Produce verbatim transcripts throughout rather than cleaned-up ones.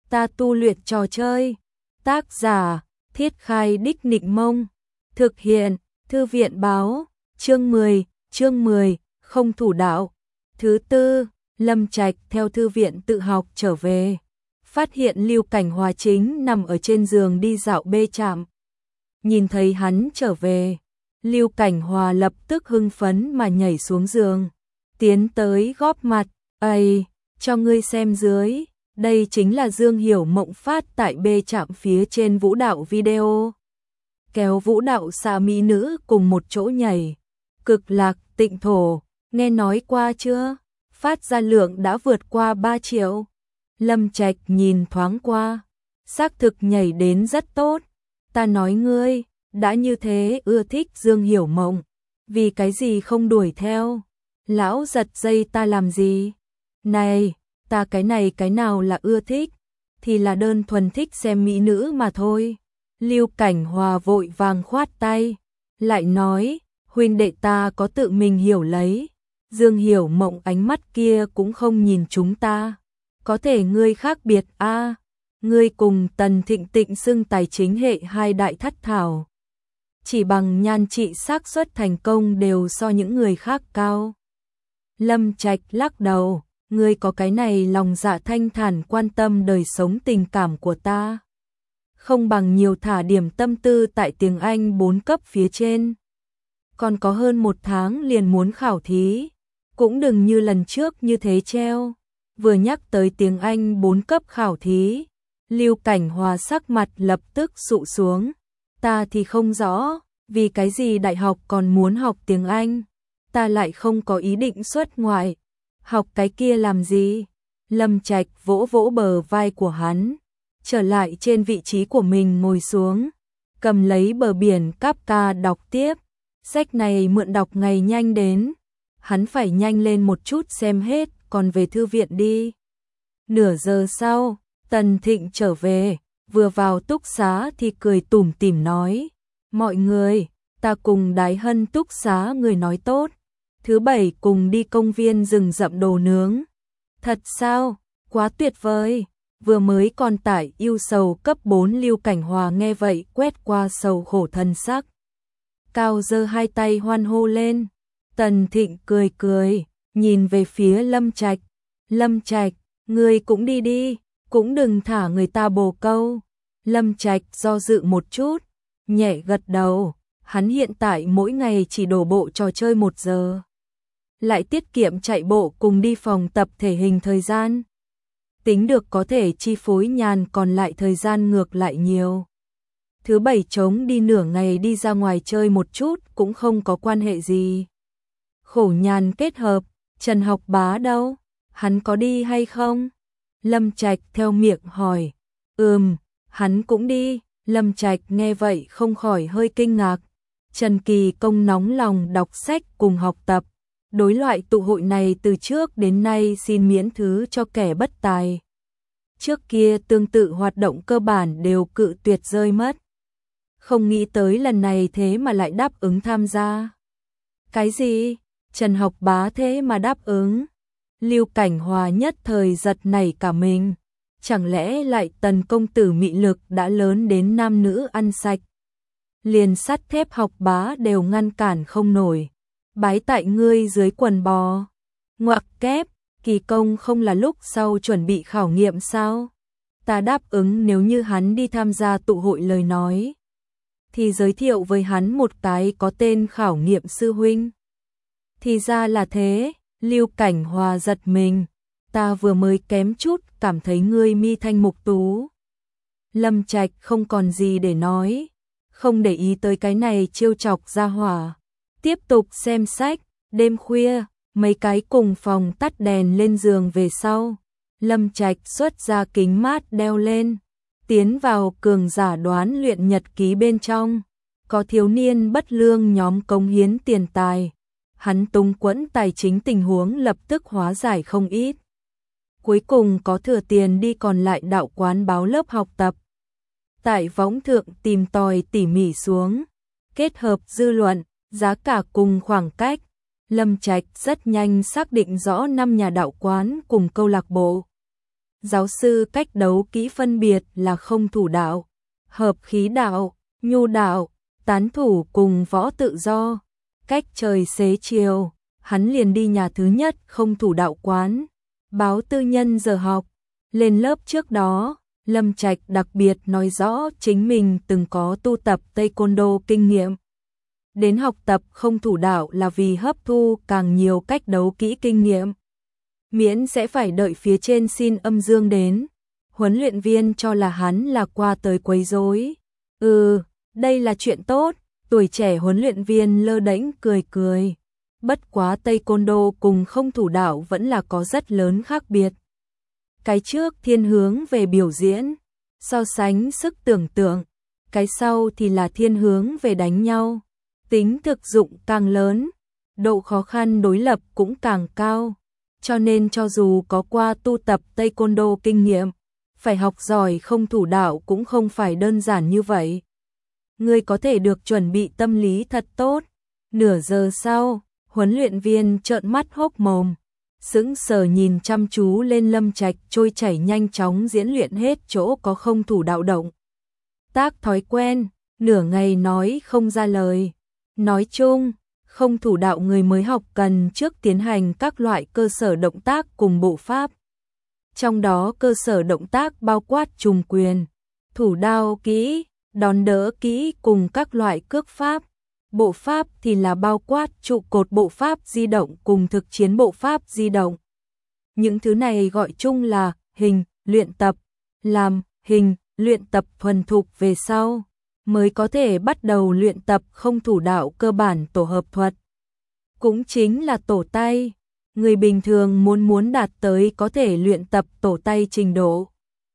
ta tu luyện trò chơi. Tác giả, Thiết Khai Đích Nịnh Mông. Thực hiện, Thư viện Báo. Chương mười, chương mười, không thủ đạo. Thứ tư, Lâm Trạch theo thư viện tự học trở về. Phát hiện Lưu Cảnh Hòa chính nằm ở trên giường đi dạo bê trạm. Nhìn thấy hắn trở về, Lưu Cảnh Hòa lập tức hưng phấn mà nhảy xuống giường. Tiến tới góp mặt, "Ây, cho ngươi xem dưới, đây chính là Dương Hiểu Mộng phát tại bê trạm phía trên vũ đạo video. Kéo vũ đạo xà mỹ nữ cùng một chỗ nhảy. Cực Lạc Tịnh Thổ, nghe nói qua chưa? Phát ra lượng đã vượt qua ba triệu. Lâm Trạch nhìn thoáng qua, xác thực nhảy đến rất tốt. Ta nói ngươi, đã như thế ưa thích Dương Hiểu Mộng, vì cái gì không đuổi theo? Lão giật dây ta làm gì? Này, ta cái này cái nào là ưa thích, thì là đơn thuần thích xem mỹ nữ mà thôi." Lưu Cảnh Hòa vội vàng khoát tay, lại nói, "Huynh đệ ta có tự mình hiểu lấy, Dương Hiểu Mộng ánh mắt kia cũng không nhìn chúng ta. Có thể ngươi khác biệt a, à, ngươi cùng Tần Thịnh Tịnh xưng tài chính hệ hai đại thất thảo. Chỉ bằng nhan trị xác suất thành công đều so những người khác cao." Lâm Trạch lắc đầu, "Ngươi có cái này lòng dạ thanh thản quan tâm đời sống tình cảm của ta, không bằng nhiều thả điểm tâm tư tại tiếng Anh bốn cấp phía trên. Còn có hơn một tháng liền muốn khảo thí, cũng đừng như lần trước như thế treo." Vừa nhắc tới tiếng Anh bốn cấp khảo thí, Lưu Cảnh Hòa sắc mặt lập tức sụ xuống. "Ta thì không rõ, vì cái gì đại học còn muốn học tiếng Anh, ta lại không có ý định xuất ngoại. Học cái kia làm gì?" Lâm Trạch vỗ vỗ bờ vai của hắn, trở lại trên vị trí của mình ngồi xuống, cầm lấy Bờ Biển Kafka đọc tiếp. Sách này mượn đọc ngày nhanh đến, hắn phải nhanh lên một chút xem hết, còn về thư viện đi. Nửa giờ sau, Tần Thịnh trở về, vừa vào túc xá thì cười tủm tỉm nói, "Mọi người, ta cùng Đái Hân túc xá người nói tốt, thứ bảy cùng đi công viên rừng rậm đồ nướng." "Thật sao? Quá tuyệt vời." Vừa mới còn tải yêu sầu cấp bốn Lưu Cảnh Hòa nghe vậy quét qua sầu khổ thân sắc, cao giơ hai tay hoan hô lên. Tần Thịnh cười cười, nhìn về phía Lâm Trạch, "Lâm Trạch, ngươi cũng đi đi, cũng đừng thả người ta bồ câu." Lâm Trạch do dự một chút, nhẹ gật đầu, hắn hiện tại mỗi ngày chỉ đổ bộ trò chơi một giờ, lại tiết kiệm chạy bộ cùng đi phòng tập thể hình thời gian. Tính được có thể chi phối nhàn còn lại thời gian ngược lại nhiều. Thứ bảy trống đi nửa ngày đi ra ngoài chơi một chút cũng không có quan hệ gì. Khổ nhàn kết hợp, Trần Học Bá đâu? Hắn có đi hay không? Lâm Trạch theo miệng hỏi. Ừm, hắn cũng đi. Lâm Trạch nghe vậy không khỏi hơi kinh ngạc. Trần Kỳ Công nóng lòng đọc sách cùng học tập. Đối loại tụ hội này từ trước đến nay xin miễn thứ cho kẻ bất tài. Trước kia tương tự hoạt động cơ bản đều cự tuyệt rơi mất. Không nghĩ tới lần này thế mà lại đáp ứng tham gia. Cái gì? Trần Học Bá thế mà đáp ứng? Lưu Cảnh Hòa nhất thời giật nảy cả mình. Chẳng lẽ lại Tần công tử mị lực đã lớn đến nam nữ ăn sạch? Liền sắt thép Học Bá đều ngăn cản không nổi. Bái tại ngươi dưới quần bò. Ngoặc kép, Kỳ Công không là lúc sau chuẩn bị khảo nghiệm sao? Ta đáp ứng nếu như hắn đi tham gia tụ hội lời nói, thì giới thiệu với hắn một cái có tên khảo nghiệm sư huynh. Thì ra là thế, Lưu Cảnh Hòa giật mình. Ta vừa mới kém chút cảm thấy ngươi mi thanh mục tú. Lâm Trạch không còn gì để nói, không để ý tới cái này trêu chọc ra hỏa. Tiếp tục xem sách, đêm khuya, mấy cái cùng phòng tắt đèn lên giường về sau. Lâm Trạch xuất ra kính mát đeo lên, tiến vào cường giả đoán luyện nhật ký bên trong. Có thiếu niên bất lương nhóm cống hiến tiền tài. Hắn túng quẫn tài chính tình huống lập tức hóa giải không ít. Cuối cùng có thừa tiền đi còn lại đạo quán báo lớp học tập. Tại võng thượng tìm tòi tỉ mỉ xuống, kết hợp dư luận, giá cả cùng khoảng cách. Lâm Trạch rất nhanh xác định rõ năm nhà đạo quán cùng câu lạc bộ. Giáo sư cách đấu kỹ phân biệt là không thủ đạo, hợp khí đạo, nhu đạo, tán thủ cùng võ tự do. Cách trời xế chiều, hắn liền đi nhà thứ nhất không thủ đạo quán, báo tư nhân giờ học. Lên lớp trước đó, Lâm Trạch đặc biệt nói rõ chính mình từng có tu tập Taekwondo kinh nghiệm. Đến học tập không thủ đạo là vì hấp thu càng nhiều cách đấu kỹ kinh nghiệm. Miễn sẽ phải đợi phía trên xin âm dương đến. Huấn luyện viên cho là hắn là qua tới quấy rối. Ừ, đây là chuyện tốt, tuổi trẻ huấn luyện viên lơ đễnh cười cười. Bất quá Taekwondo cùng không thủ đạo vẫn là có rất lớn khác biệt. Cái trước thiên hướng về biểu diễn, so sánh sức tưởng tượng, cái sau thì là thiên hướng về đánh nhau. Tính thực dụng càng lớn, độ khó khăn đối lập cũng càng cao. Cho nên cho dù có qua tu tập Taekwondo kinh nghiệm, phải học giỏi không thủ đạo cũng không phải đơn giản như vậy. Ngươi có thể được chuẩn bị tâm lý thật tốt. Nửa giờ sau, huấn luyện viên trợn mắt hốc mồm, sững sờ nhìn chăm chú lên Lâm Trạch trôi chảy nhanh chóng diễn luyện hết chỗ có không thủ đạo động. Tác thói quen, nửa ngày nói không ra lời. Nói chung, không thủ đạo người mới học cần trước tiến hành các loại cơ sở động tác cùng bộ pháp. Trong đó cơ sở động tác bao quát trùng quyền, thủ đao kỹ, đón đỡ kỹ cùng các loại cước pháp. Bộ pháp thì là bao quát trụ cột bộ pháp di động cùng thực chiến bộ pháp di động. Những thứ này gọi chung là hình, luyện tập, làm hình, luyện tập thuần thục về sau, mới có thể bắt đầu luyện tập không thủ đạo cơ bản tổ hợp thuật. Cũng chính là tổ tay, người bình thường muốn muốn đạt tới có thể luyện tập tổ tay trình độ.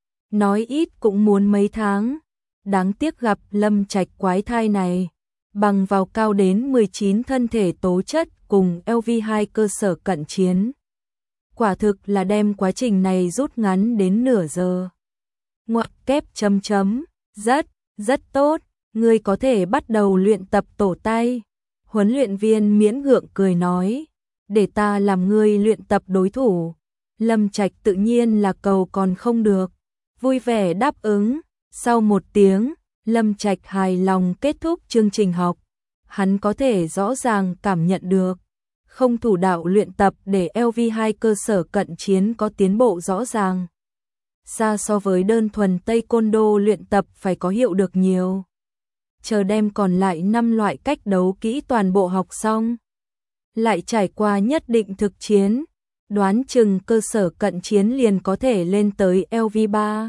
Nói ít cũng muốn mấy tháng, đáng tiếc gặp Lâm Trạch quái thai này. Bằng vào cao đến mười chín thân thể tố chất cùng L V hai cơ sở cận chiến. Quả thực là đem quá trình này rút ngắn đến nửa giờ. Ngoặc kép chấm chấm, rất, rất tốt, ngươi có thể bắt đầu luyện tập tổ tay. Huấn luyện viên miễn gượng cười nói, để ta làm ngươi luyện tập đối thủ. Lâm Trạch tự nhiên là cầu còn không được, vui vẻ đáp ứng. Sau một tiếng, Lâm Trạch hài lòng kết thúc chương trình học. Hắn có thể rõ ràng cảm nhận được, không thủ đạo luyện tập để L V hai cơ sở cận chiến có tiến bộ rõ ràng. Xa so với đơn thuần Taekwondo luyện tập phải có hiệu được nhiều. Chờ đem còn lại năm loại cách đấu kỹ toàn bộ học xong, lại trải qua nhất định thực chiến, đoán chừng cơ sở cận chiến liền có thể lên tới L V ba.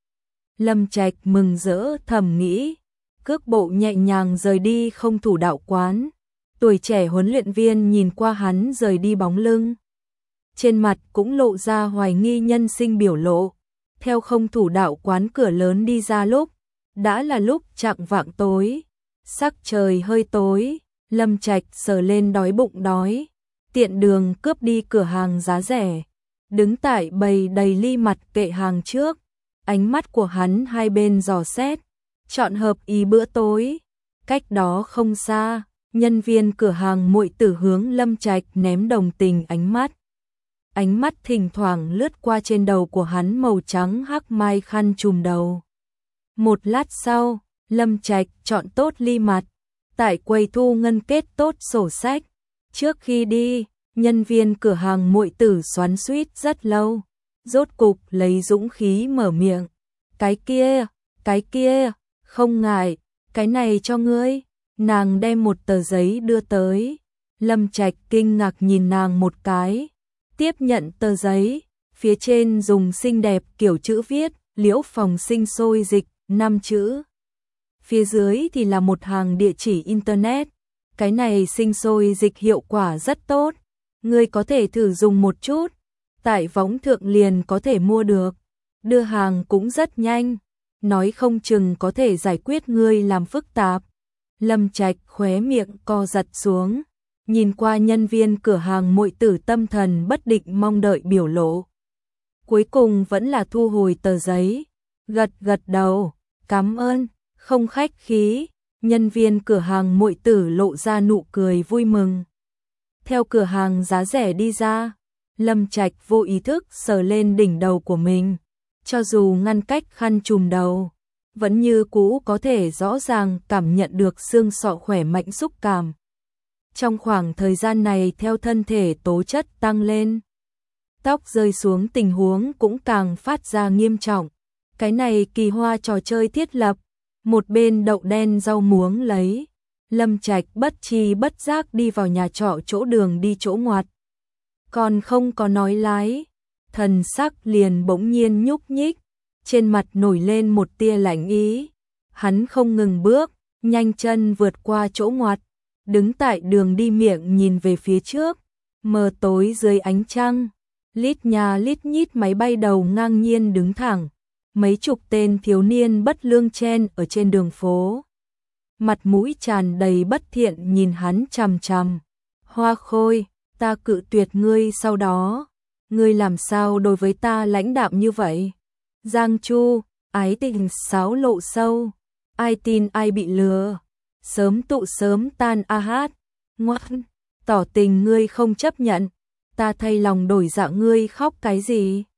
Lâm Trạch mừng rỡ thầm nghĩ, cước bộ nhẹ nhàng rời đi không thủ đạo quán. Tuổi trẻ huấn luyện viên nhìn qua hắn rời đi bóng lưng, trên mặt cũng lộ ra hoài nghi nhân sinh biểu lộ. Theo không thủ đạo quán cửa lớn đi ra lúc, đã là lúc chạng vạng tối, sắc trời hơi tối. Lâm Trạch sờ lên đói bụng đói, tiện đường cướp đi cửa hàng giá rẻ, đứng tại bày đầy ly mặt kệ hàng trước. Ánh mắt của hắn hai bên dò xét, chọn hợp ý bữa tối. Cách đó không xa, nhân viên cửa hàng muội tử hướng Lâm Trạch ném đồng tình ánh mắt. Ánh mắt thỉnh thoảng lướt qua trên đầu của hắn màu trắng hắc mai khăn trùm đầu. Một lát sau, Lâm Trạch chọn tốt ly mặt, tại quầy thu ngân kết tốt sổ sách. Trước khi đi, nhân viên cửa hàng muội tử xoắn xuýt rất lâu, rốt cục lấy dũng khí mở miệng. Cái kia, cái kia, không ngại, cái này cho ngươi. Nàng đem một tờ giấy đưa tới. Lâm Trạch kinh ngạc nhìn nàng một cái, tiếp nhận tờ giấy, phía trên dùng xinh đẹp kiểu chữ viết, Liễu phòng sinh sôi dịch, năm chữ. Phía dưới thì là một hàng địa chỉ internet. Cái này sinh sôi dịch hiệu quả rất tốt, ngươi có thể thử dùng một chút, tại võng thượng liền có thể mua được. Đưa hàng cũng rất nhanh, nói không chừng có thể giải quyết ngươi làm phức tạp. Lâm Trạch khóe miệng co giật xuống, nhìn qua nhân viên cửa hàng muội tử tâm thần bất định mong đợi biểu lộ. Cuối cùng vẫn là thu hồi tờ giấy, gật gật đầu, cảm ơn, không khách khí. Nhân viên cửa hàng muội tử lộ ra nụ cười vui mừng. Theo cửa hàng giá rẻ đi ra, Lâm Trạch vô ý thức sờ lên đỉnh đầu của mình. cho dù ngăn cách khăn trùm đầu, vẫn như cũ có thể rõ ràng cảm nhận được xương sọ khỏe mạnh xúc cảm. Trong khoảng thời gian này theo thân thể tố chất tăng lên, tóc rơi xuống tình huống cũng càng phát ra nghiêm trọng. Cái này kỳ hoa trò chơi thiết lập, một bên đậu đen rau muống lấy. Lâm Trạch bất chi bất giác đi vào nhà trọ chỗ đường đi chỗ ngoặt. Còn không có nói lái, thần sắc liền bỗng nhiên nhúc nhích, trên mặt nổi lên một tia lạnh ý. Hắn không ngừng bước, nhanh chân vượt qua chỗ ngoặt, đứng tại đường đi miệng nhìn về phía trước, mờ tối dưới ánh trăng, lít nhà lít nhít máy bay đầu ngang nhiên đứng thẳng, mấy chục tên thiếu niên bất lương chen ở trên đường phố. Mặt mũi tràn đầy bất thiện nhìn hắn chằm chằm. Hoa Khôi, ta cự tuyệt ngươi sau đó, ngươi làm sao đối với ta lãnh đạm như vậy? Giang Chu, ái tình sáo lộ sâu, ai tin ai bị lừa, sớm tụ sớm tan a hát, ngoan, tỏ tình ngươi không chấp nhận, ta thay lòng đổi dạ ngươi khóc cái gì?